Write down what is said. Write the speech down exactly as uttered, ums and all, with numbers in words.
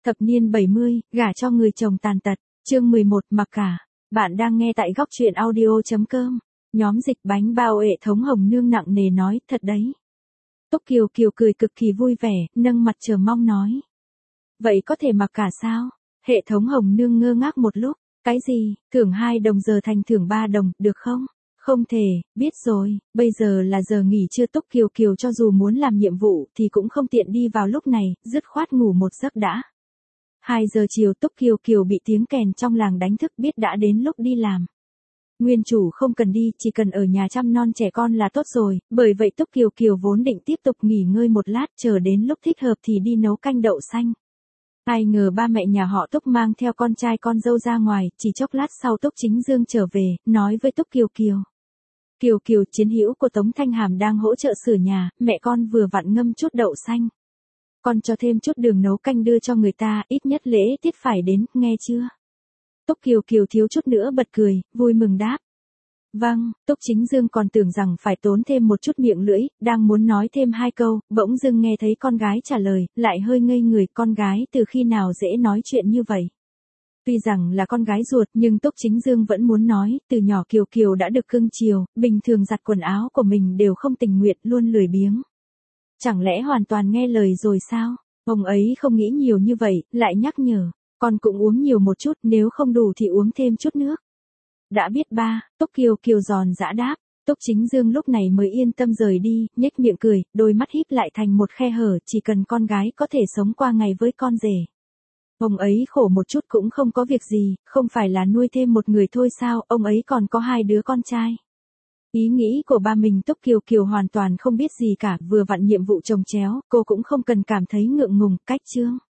Thập niên bảy mươi, gả cho người chồng tàn tật, chương mười một, mặc cả. Bạn đang nghe tại góc truyện audio.com. Nhóm dịch bánh bao hệ thống Hồng Nương nặng nề nói, thật đấy. Túc Kiều Kiều cười cực kỳ vui vẻ, nâng mặt chờ mong nói. Vậy có thể mặc cả sao? Hệ thống Hồng Nương ngơ ngác một lúc, cái gì, thưởng hai đồng giờ thành thưởng ba đồng, được không? Không thể, biết rồi, bây giờ là giờ nghỉ trưa. Túc Kiều Kiều cho dù muốn làm nhiệm vụ thì cũng không tiện đi vào lúc này, dứt khoát ngủ một giấc đã. Hai giờ chiều Túc Kiều Kiều bị tiếng kèn trong làng đánh thức, biết đã đến lúc đi làm. Nguyên chủ không cần đi, chỉ cần ở nhà chăm non trẻ con là tốt rồi, bởi vậy Túc Kiều Kiều vốn định tiếp tục nghỉ ngơi một lát, chờ đến lúc thích hợp thì đi nấu canh đậu xanh. Ai ngờ ba mẹ nhà họ Túc mang theo con trai con dâu ra ngoài, chỉ chốc lát sau Túc Chính Dương trở về, nói với Túc Kiều Kiều. Kiều Kiều, chiến hữu của Tống Thanh Hàm đang hỗ trợ sửa nhà, mẹ con vừa vặn ngâm chút đậu xanh. Con cho thêm chút đường nấu canh đưa cho người ta, ít nhất lễ tiết phải đến, nghe chưa? Túc Kiều Kiều thiếu chút nữa bật cười, vui mừng đáp. Vâng, Túc Chính Dương còn tưởng rằng phải tốn thêm một chút miệng lưỡi, đang muốn nói thêm hai câu, bỗng dưng nghe thấy con gái trả lời, lại hơi ngây người, con gái từ khi nào dễ nói chuyện như vậy. Tuy rằng là con gái ruột nhưng Túc Chính Dương vẫn muốn nói, từ nhỏ Kiều Kiều đã được cưng chiều, bình thường giặt quần áo của mình đều không tình nguyện, luôn lười biếng. Chẳng lẽ hoàn toàn nghe lời rồi sao? Ông ấy không nghĩ nhiều như vậy, lại nhắc nhở, con cũng uống nhiều một chút, nếu không đủ thì uống thêm chút nước. Đã biết ba, Túc Kiều Kiều giòn giã đáp. Túc Chính Dương lúc này mới yên tâm rời đi, nhếch miệng cười, đôi mắt híp lại thành một khe hở, chỉ cần con gái có thể sống qua ngày với con rể. Ông ấy khổ một chút cũng không có việc gì, không phải là nuôi thêm một người thôi sao, ông ấy còn có hai đứa con trai. Ý nghĩ của ba mình Túc Kiều Kiều hoàn toàn không biết gì cả, vừa vặn nhiệm vụ chồng chéo, cô cũng không cần cảm thấy ngượng ngùng, cách chương.